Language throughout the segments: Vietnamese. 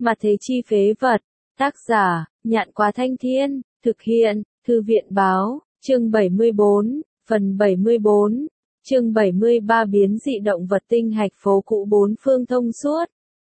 Mà thế chi phế vật. Tác giả, Nhạn Quá Thanh Thiên, thực hiện, Thư viện báo, chương 74, phần 74, chương 73 biến dị động vật tinh hạch phố cũ bốn phương thông suốt.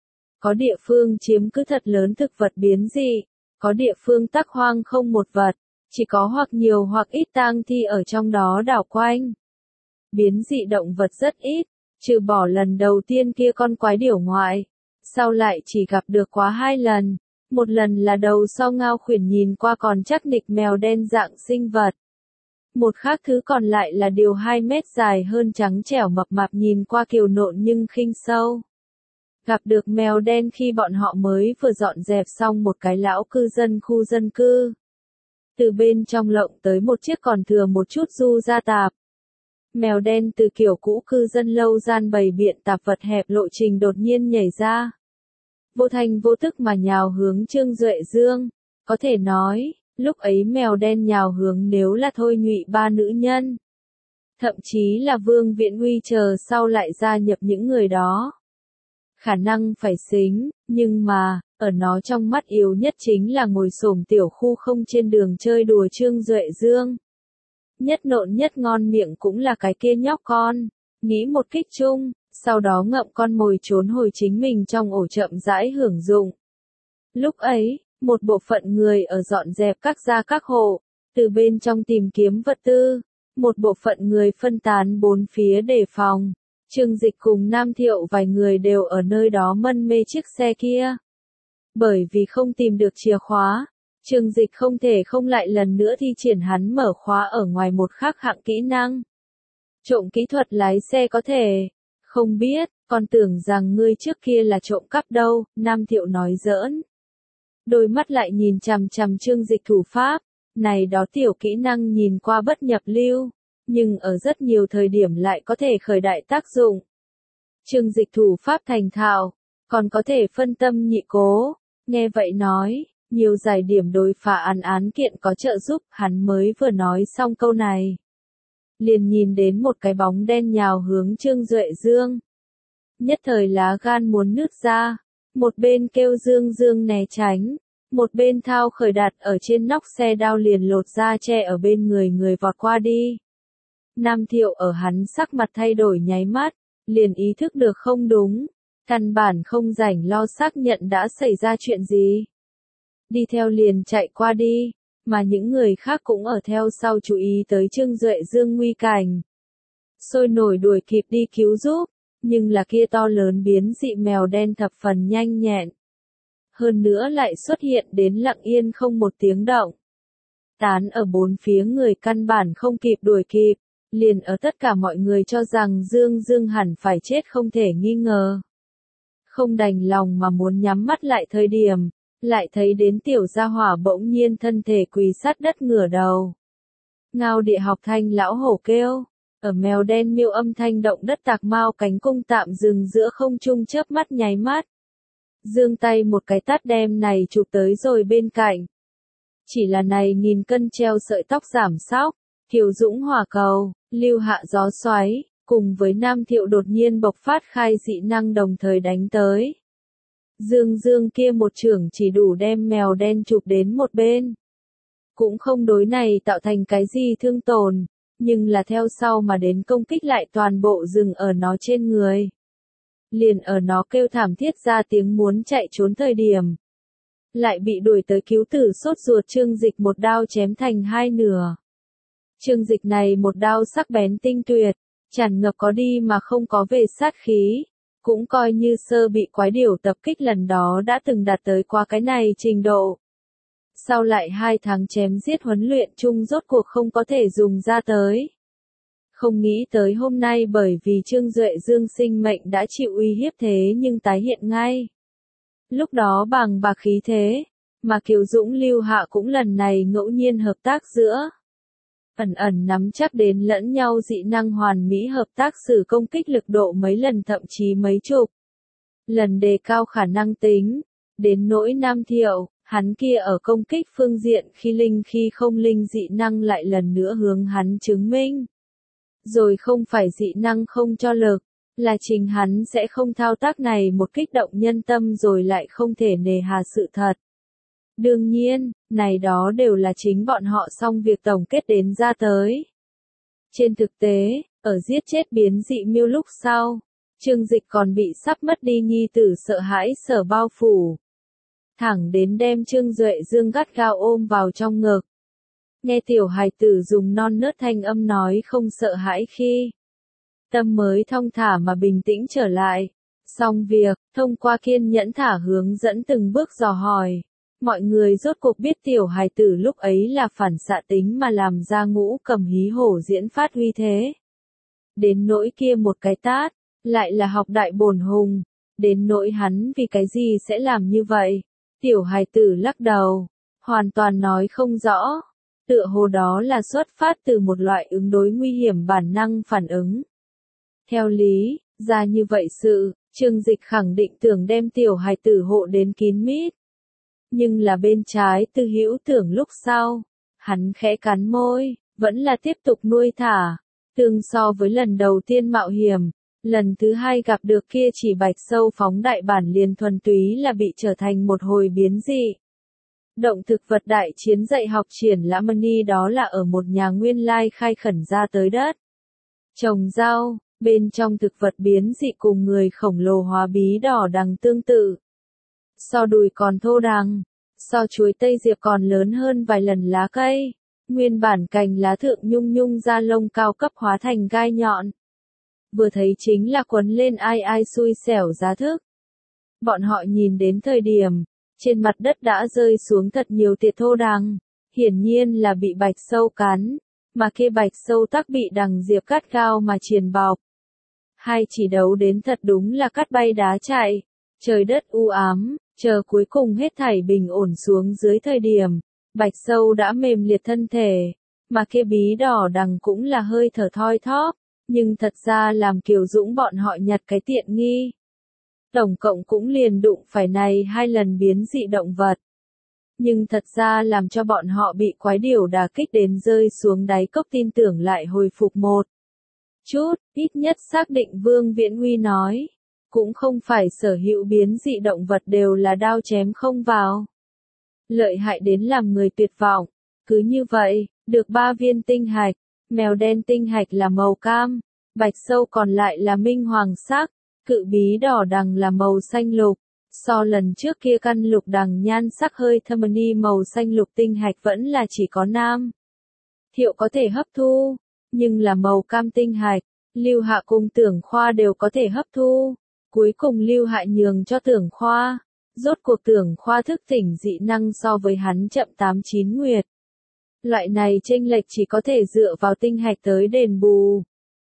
Có địa phương chiếm cứ thật lớn thực vật biến dị, có địa phương tắc hoang không một vật, chỉ có hoặc nhiều hoặc ít tang thi ở trong đó đảo quanh. Biến dị động vật rất ít, trừ bỏ lần đầu tiên kia con quái điểu ngoại, sau lại chỉ gặp được quá 2 lần. Một lần là đầu sau ngao khuyển nhìn qua còn chắc nịch mèo đen dạng sinh vật. Một khác thứ còn lại là điều 2 mét dài hơn trắng trẻo mập mạp nhìn qua kiều nộn nhưng khinh sâu. Gặp được mèo đen khi bọn họ mới vừa dọn dẹp xong một cái lão cư dân khu dân cư. Từ bên trong lộng tới một chiếc còn thừa một chút du gia tạp. Mèo đen từ kiểu cũ cư dân lâu gian bày biện tạp vật hẹp lộ trình đột nhiên nhảy ra. Vô thành vô tức mà nhào hướng Trương Duệ Dương, có thể nói, lúc ấy mèo đen nhào hướng nếu là Thôi Nhụy ba nữ nhân. Thậm chí là Vương Viễn Uy chờ sau lại gia nhập những người đó. Khả năng phải xính, nhưng mà, ở nó trong mắt yếu nhất chính là ngồi xổm tiểu khu không trên đường chơi đùa Trương Duệ Dương. Nhất nộn nhất ngon miệng cũng là cái kia nhóc con, nghĩ một kích chung. Sau đó ngậm con mồi trốn hồi chính mình trong ổ chậm rãi hưởng dụng. Lúc ấy, một bộ phận người ở dọn dẹp các gia các hộ, từ bên trong tìm kiếm vật tư, một bộ phận người phân tán bốn phía đề phòng. Trương Dịch cùng Nam Thiệu vài người đều ở nơi đó mân mê chiếc xe kia. Bởi vì không tìm được chìa khóa, Trương Dịch không thể không lại lần nữa thi triển hắn mở khóa ở ngoài một khác hạng kỹ năng. Trộm kỹ thuật lái xe có thể. Không biết, còn tưởng rằng ngươi trước kia là trộm cắp đâu, Nam Thiệu nói giỡn. Đôi mắt lại nhìn chằm chằm Trương Dịch thủ pháp, này đó tiểu kỹ năng nhìn qua bất nhập lưu, nhưng ở rất nhiều thời điểm lại có thể khởi đại tác dụng. Trương Dịch thủ pháp thành thạo, còn có thể phân tâm nhị cố, nghe vậy nói, nhiều giải điểm đối phá án kiện có trợ giúp, hắn mới vừa nói xong câu này. Liền nhìn đến một cái bóng đen nhào hướng Trương Duệ Dương. Nhất thời lá gan muốn nứt ra, một bên kêu Dương Dương né tránh, một bên thao khởi đặt ở trên nóc xe đao liền lột ra che ở bên người vọt qua đi. Nam Thiệu ở hắn sắc mặt thay đổi nháy mắt, liền ý thức được không đúng, căn bản không rảnh lo xác nhận đã xảy ra chuyện gì. Đi theo liền chạy qua đi. Mà những người khác cũng ở theo sau chú ý tới Trương Duệ Dương nguy cảnh. Sôi nổi đuổi kịp đi cứu giúp, nhưng là kia to lớn biến dị mèo đen thập phần nhanh nhẹn. Hơn nữa lại xuất hiện đến lặng yên không một tiếng động. Tán ở bốn phía người căn bản không kịp đuổi kịp, liền ở tất cả mọi người cho rằng Dương Dương hẳn phải chết không thể nghi ngờ. Không đành lòng mà muốn nhắm mắt lại thời điểm. Lại thấy đến tiểu gia hỏa bỗng nhiên thân thể quỳ sát đất ngửa đầu. Ngao địa học thanh lão hổ kêu, ở mèo đen miêu âm thanh động đất tạc mau cánh cung tạm dừng giữa không trung chớp mắt nháy mắt. Dương tay một cái tát đem này chụp tới rồi bên cạnh. Chỉ là này nghìn cân treo sợi tóc giảm sóc, Kiều Dũng hỏa cầu, lưu hạ gió xoáy, cùng với Nam Thiệu đột nhiên bộc phát khai dị năng đồng thời đánh tới. Dương Dương kia một chưởng chỉ đủ đem mèo đen chụp đến một bên. Cũng không đối này tạo thành cái gì thương tổn, nhưng là theo sau mà đến công kích lại toàn bộ dừng ở nó trên người. Liền ở nó kêu thảm thiết ra tiếng muốn chạy trốn thời điểm. Lại bị đuổi tới cứu tử sốt ruột Trương Dịch một đao chém thành 2 nửa. Trương Dịch này một đao sắc bén tinh tuyệt, tràn ngập có đi mà không có về sát khí. Cũng coi như sơ bị quái điểu tập kích lần đó đã từng đạt tới qua cái này trình độ. Sau lại 2 tháng chém giết huấn luyện chung rốt cuộc không có thể dùng ra tới. Không nghĩ tới hôm nay bởi vì Trương Duệ Dương sinh mệnh đã chịu uy hiếp thế nhưng tái hiện ngay. Lúc đó bằng bạc khí thế, mà Kiều Dũng lưu hạ cũng lần này ngẫu nhiên hợp tác giữa. Ẩn ẩn nắm chắc đến lẫn nhau dị năng hoàn mỹ hợp tác xử công kích lực độ mấy lần thậm chí mấy chục. Lần đề cao khả năng tính, đến nỗi Nam Thiệu, hắn kia ở công kích phương diện khi linh khi không linh dị năng lại lần nữa hướng hắn chứng minh. Rồi không phải dị năng không cho lực, là chính hắn sẽ không thao tác này một kích động nhân tâm rồi lại không thể nề hà sự thật. Đương nhiên, này đó đều là chính bọn họ xong việc tổng kết đến ra tới. Trên thực tế, ở giết chết biến dị miêu lúc sau, Trương Dịch còn bị sắp mất đi nhi tử sợ hãi sở bao phủ. Thẳng đến đem Trương Duệ Dương gắt gao ôm vào trong ngực. Nghe tiểu hài tử dùng non nớt thanh âm nói không sợ hãi khi tâm mới thong thả mà bình tĩnh trở lại. Xong việc, thông qua kiên nhẫn thả hướng dẫn từng bước dò hỏi. Mọi người rốt cuộc biết tiểu hài tử lúc ấy là phản xạ tính mà làm ra Ngũ Cầm hí hổ diễn phát huy thế. Đến nỗi kia một cái tát, lại là học đại bổn hùng. Đến nỗi hắn vì cái gì sẽ làm như vậy. Tiểu hài tử lắc đầu, hoàn toàn nói không rõ. Tựa hồ đó là xuất phát từ một loại ứng đối nguy hiểm bản năng phản ứng. Theo lý, ra như vậy sự, Trương Dịch khẳng định tưởng đem tiểu hài tử hộ đến kín mít. Nhưng là bên trái Tư Hữu tưởng lúc sau, hắn khẽ cắn môi, vẫn là tiếp tục nuôi thả. Tương so với lần đầu tiên mạo hiểm, lần thứ hai gặp được kia chỉ bạch sâu phóng đại bản liền thuần túy là bị trở thành một hồi biến dị. Động thực vật đại chiến dạy học triển lãm mini đó là ở một nhà nguyên lai khai khẩn ra tới đất. Trồng rau, bên trong thực vật biến dị cùng người khổng lồ hóa bí đỏ đằng tương tự. So đùi còn thô đằng, so chuối tây diệp còn lớn hơn vài lần lá cây. Nguyên bản cành lá thượng nhung nhung da lông cao cấp hóa thành gai nhọn. Vừa thấy chính là quấn lên ai ai xui xẻo giá thức. Bọn họ nhìn đến thời điểm, trên mặt đất đã rơi xuống thật nhiều tiệt thô đằng, hiển nhiên là bị bạch sâu cắn, mà kia bạch sâu tắc bị đằng diệp cắt gao mà triền bọc. Hai chỉ đấu đến thật đúng là cắt bay đá chạy, trời đất u ám, chờ cuối cùng hết thảy bình ổn xuống dưới thời điểm, bạch sâu đã mềm liệt thân thể, mà kia bí đỏ đằng cũng là hơi thở thoi thóp, nhưng thật ra làm Kiều Dũng bọn họ nhặt cái tiện nghi. Tổng cộng cũng liền đụng phải này 2 lần biến dị động vật. Nhưng thật ra làm cho bọn họ bị quái điểu đả kích đến rơi xuống đáy cốc tin tưởng lại hồi phục một chút, ít nhất xác định Vương Viễn Huy nói. Cũng không phải sở hữu biến dị động vật đều là đao chém không vào. Lợi hại đến làm người tuyệt vọng. Cứ như vậy, được 3 viên tinh hạch, mèo đen tinh hạch là màu cam, bạch sâu còn lại là minh hoàng sắc, cự bí đỏ đằng là màu xanh lục. So lần trước kia căn lục đằng nhan sắc hơi thâm ni màu xanh lục tinh hạch vẫn là chỉ có nam Thiệu có thể hấp thu, nhưng là màu cam tinh hạch, Lưu Hạ cùng Tưởng Khoa đều có thể hấp thu. Cuối cùng Lưu Hạ nhường cho Tưởng Khoa, rốt cuộc Tưởng Khoa thức tỉnh dị năng so với hắn chậm 8-9 nguyệt. Loại này chênh lệch chỉ có thể dựa vào tinh hạch tới đền bù.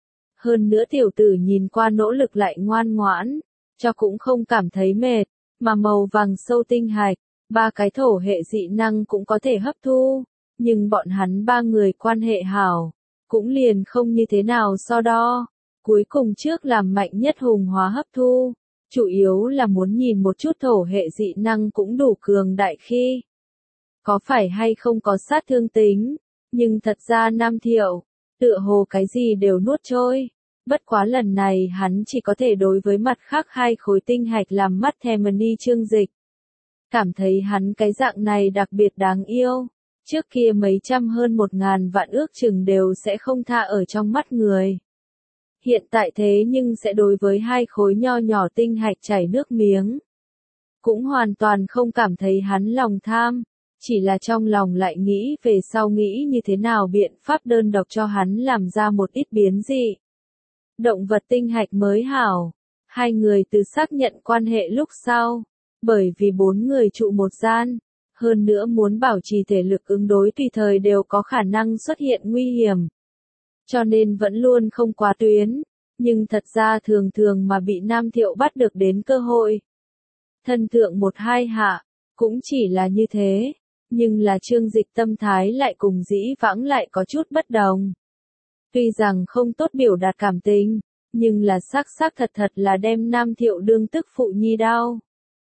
Hơn nữa tiểu tử nhìn qua nỗ lực lại ngoan ngoãn, cho cũng không cảm thấy mệt, mà màu vàng sâu tinh hạch, 3 cái thổ hệ dị năng cũng có thể hấp thu, nhưng bọn hắn 3 người quan hệ hảo, cũng liền không như thế nào so đo. Cuối cùng trước làm mạnh nhất hùng hóa hấp thu, chủ yếu là muốn nhìn một chút thổ hệ dị năng cũng đủ cường đại khi. Có phải hay không có sát thương tính, nhưng thật ra Nam Thiệu, tựa hồ cái gì đều nuốt trôi. Bất quá lần này hắn chỉ có thể đối với mặt khác 2 khối tinh hạch làm mắt thèm ni Trương Dịch. Cảm thấy hắn cái dạng này đặc biệt đáng yêu. Trước kia mấy trăm hơn 1.000 vạn ước chừng đều sẽ không tha ở trong mắt người. Hiện tại thế nhưng sẽ đối với 2 khối nho nhỏ tinh hạch chảy nước miếng. Cũng hoàn toàn không cảm thấy hắn lòng tham, chỉ là trong lòng lại nghĩ về sau nghĩ như thế nào biện pháp đơn độc cho hắn làm ra một ít biến dị. Động vật tinh hạch mới hảo, 2 người từ xác nhận quan hệ lúc sau, bởi vì 4 người trụ một gian, hơn nữa muốn bảo trì thể lực ứng đối tùy thời đều có khả năng xuất hiện nguy hiểm. Cho nên vẫn luôn không quá tuyến, nhưng thật ra thường thường mà bị Nam Thiệu bắt được đến cơ hội. Thân thượng 1-2 hạ, cũng chỉ là như thế, nhưng là Trương Dịch tâm thái lại cùng dĩ vãng lại có chút bất đồng. Tuy rằng không tốt biểu đạt cảm tình, nhưng là xác thật thật là đem Nam Thiệu đương tức phụ nhi đau.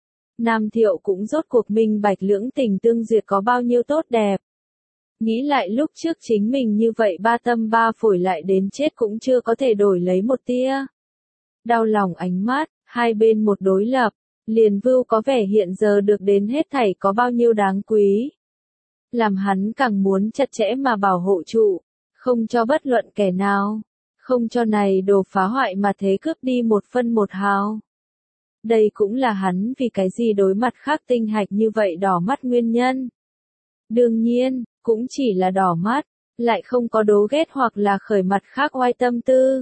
Nam Thiệu cũng rốt cuộc minh bạch lưỡng tình tương duyệt có bao nhiêu tốt đẹp. Nghĩ lại lúc trước chính mình như vậy 3 tâm 3 phổi lại đến chết cũng chưa có thể đổi lấy một tia đau lòng ánh mắt, hai bên một đối lập, liền vưu có vẻ hiện giờ được đến hết thảy có bao nhiêu đáng quý. Làm hắn càng muốn chặt chẽ mà bảo hộ trụ, không cho bất luận kẻ nào, không cho này đồ phá hoại mà thế cướp đi một phân một hào. Đây cũng là hắn vì cái gì đối mặt khác tinh hạch như vậy đỏ mắt nguyên nhân. Đương nhiên, cũng chỉ là đỏ mắt, lại không có đố ghét hoặc là khởi mặt khác oai tâm tư.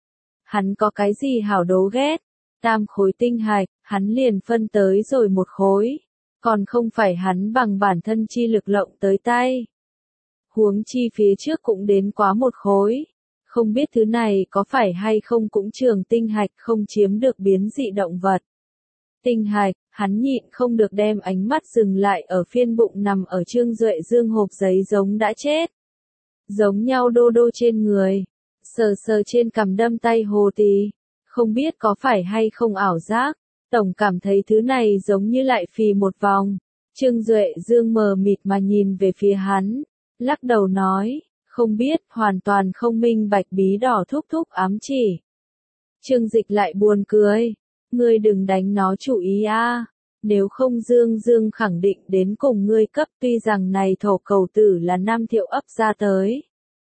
Hắn có cái gì hảo đố ghét? Tam khối tinh hạch, hắn liền phân tới rồi một khối, còn không phải hắn bằng bản thân chi lực lộng tới tay. Huống chi phía trước cũng đến quá một khối, không biết thứ này có phải hay không cũng trường tinh hạch không chiếm được biến dị động vật. Tinh hạch, hắn nhịn không được đem ánh mắt dừng lại ở phiên bụng nằm ở Trương Duệ Dương hộp giấy giống đã chết. Giống nhau đô đô trên người, sờ sờ trên cằm đâm tay hồ tí, không biết có phải hay không ảo giác, tổng cảm thấy thứ này giống như lại phì một vòng. Trương Duệ Dương mờ mịt mà nhìn về phía hắn, lắc đầu nói, không biết, hoàn toàn không minh bạch bí đỏ thúc thúc ám chỉ. Trương Dịch lại buồn cười, ngươi đừng đánh nó chủ ý a, nếu không Dương Dương khẳng định đến cùng ngươi cấp, tuy rằng này thổ cầu tử là Nam Thiệu ấp ra tới.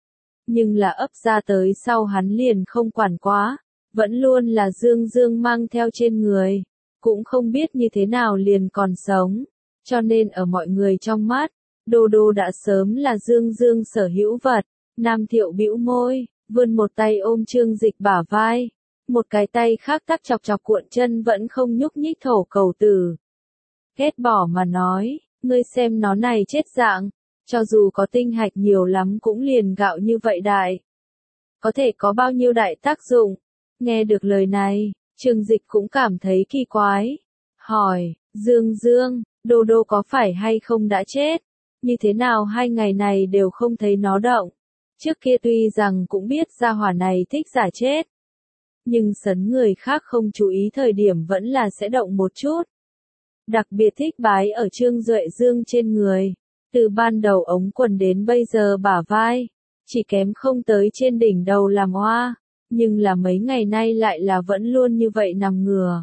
Nhưng là ấp ra tới sau hắn liền không quản quá, vẫn luôn là Dương Dương mang theo trên người, cũng không biết như thế nào liền còn sống, cho nên ở mọi người trong mắt, Đô Đô đã sớm là Dương Dương sở hữu vật. Nam Thiệu bĩu môi, vươn một tay ôm Trương Dịch bả vai, một cái tay khác tắc chọc chọc cuộn chân vẫn không nhúc nhích thổ cầu tử. Ghét bỏ mà nói, ngươi xem nó này chết dạng, cho dù có tinh hạch nhiều lắm cũng liền gạo như vậy đại. Có thể có bao nhiêu đại tác dụng? Nghe được lời này, Trương Dịch cũng cảm thấy kỳ quái. Hỏi, Dương Dương, Đô Đô có phải hay không đã chết? Như thế nào 2 ngày này đều không thấy nó động? Trước kia tuy rằng cũng biết gia hỏa này thích giả chết, nhưng sấn người khác không chú ý thời điểm vẫn là sẽ động một chút. Đặc biệt thích bái ở Trương Duệ Dương trên người, từ ban đầu ống quần đến bây giờ bả vai, chỉ kém không tới trên đỉnh đầu làm hoa, nhưng là mấy ngày nay lại là vẫn luôn như vậy nằm ngửa.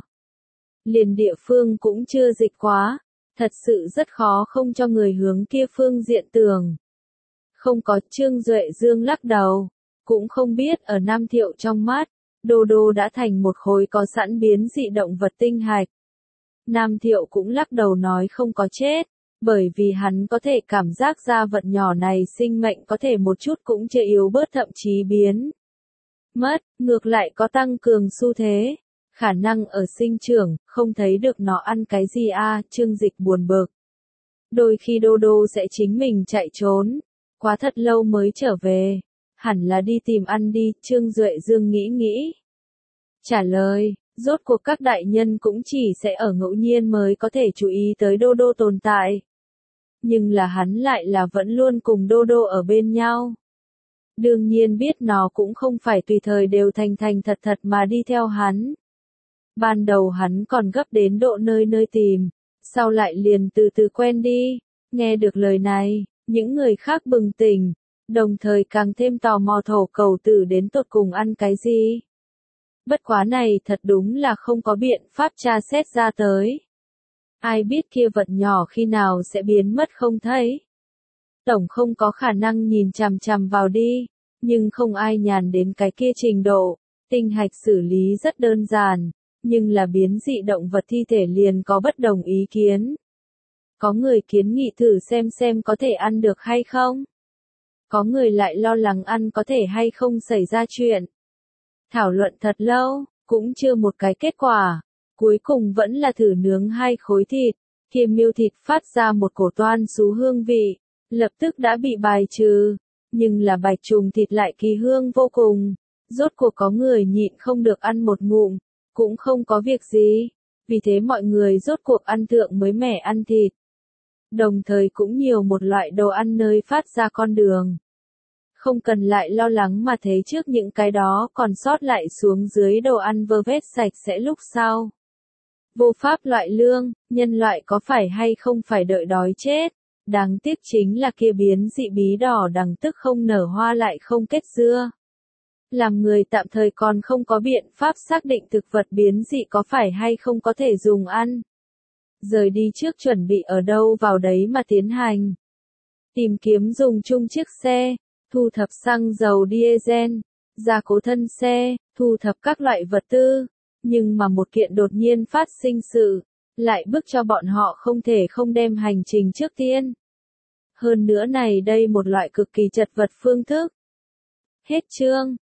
Liền địa phương cũng chưa dịch quá, thật sự rất khó không cho người hướng kia phương diện tưởng. Không có, Trương Duệ Dương lắc đầu, cũng không biết ở Nam Thiệu trong mắt, Đô Đô đã thành một khối có sẵn biến dị động vật tinh hạch. Nam Thiệu cũng lắc đầu nói không có chết, bởi vì hắn có thể cảm giác ra vật nhỏ này sinh mệnh có thể một chút cũng chưa yếu bớt, thậm chí biến mất, ngược lại có tăng cường xu thế, khả năng ở sinh trưởng, không thấy được nó ăn cái gì a. Trương Dịch buồn bực. Đôi khi Đô Đô sẽ chính mình chạy trốn, quá thật lâu mới trở về, hẳn là đi tìm ăn đi. Trương Duệ Dương nghĩ nghĩ, trả lời, rốt cuộc các đại nhân cũng chỉ sẽ ở ngẫu nhiên mới có thể chú ý tới Đô Đô tồn tại. Nhưng là hắn lại là vẫn luôn cùng Đô Đô ở bên nhau. Đương nhiên biết nó cũng không phải tùy thời đều thành thành thật thật mà đi theo hắn. Ban đầu hắn còn gấp đến độ nơi nơi tìm, sau lại liền từ từ quen đi. Nghe được lời này, những người khác bừng tỉnh, đồng thời càng thêm tò mò thổ cầu tử đến tột cùng ăn cái gì. Bất quá này thật đúng là không có biện pháp tra xét ra tới. Ai biết kia vật nhỏ khi nào sẽ biến mất không thấy. Tổng không có khả năng nhìn chằm chằm vào đi, nhưng không ai nhàn đến cái kia trình độ. Tinh hạch xử lý rất đơn giản, nhưng là biến dị động vật thi thể liền có bất đồng ý kiến. Có người kiến nghị thử xem có thể ăn được hay không. Có người lại lo lắng ăn có thể hay không xảy ra chuyện. Thảo luận thật lâu, cũng chưa một cái kết quả. Cuối cùng vẫn là thử nướng 2 khối thịt, kia miêu thịt phát ra một cổ toan xú hương vị, lập tức đã bị bài trừ. Nhưng là bạch trùng thịt lại kỳ hương vô cùng. Rốt cuộc có người nhịn không được ăn một ngụm, cũng không có việc gì. Vì thế mọi người rốt cuộc ăn thượng mới mẻ ăn thịt. Đồng thời cũng nhiều một loại đồ ăn nơi phát ra con đường. Không cần lại lo lắng mà thấy trước những cái đó còn sót lại xuống dưới đồ ăn vơ vét sạch sẽ lúc sau. Vô pháp loại lương, nhân loại có phải hay không phải đợi đói chết. Đáng tiếc chính là kia biến dị bí đỏ đằng tức không nở hoa lại không kết dưa. Làm người tạm thời còn không có biện pháp xác định thực vật biến dị có phải hay không có thể dùng ăn. Rời đi trước chuẩn bị ở đâu vào đấy mà tiến hành. Tìm kiếm dùng chung chiếc xe, thu thập xăng dầu diesel, gia cố thân xe, thu thập các loại vật tư. Nhưng mà một kiện đột nhiên phát sinh sự, lại bức cho bọn họ không thể không đem hành trình trước tiên. Hơn nữa này đây một loại cực kỳ chật vật phương thức. Hết chương.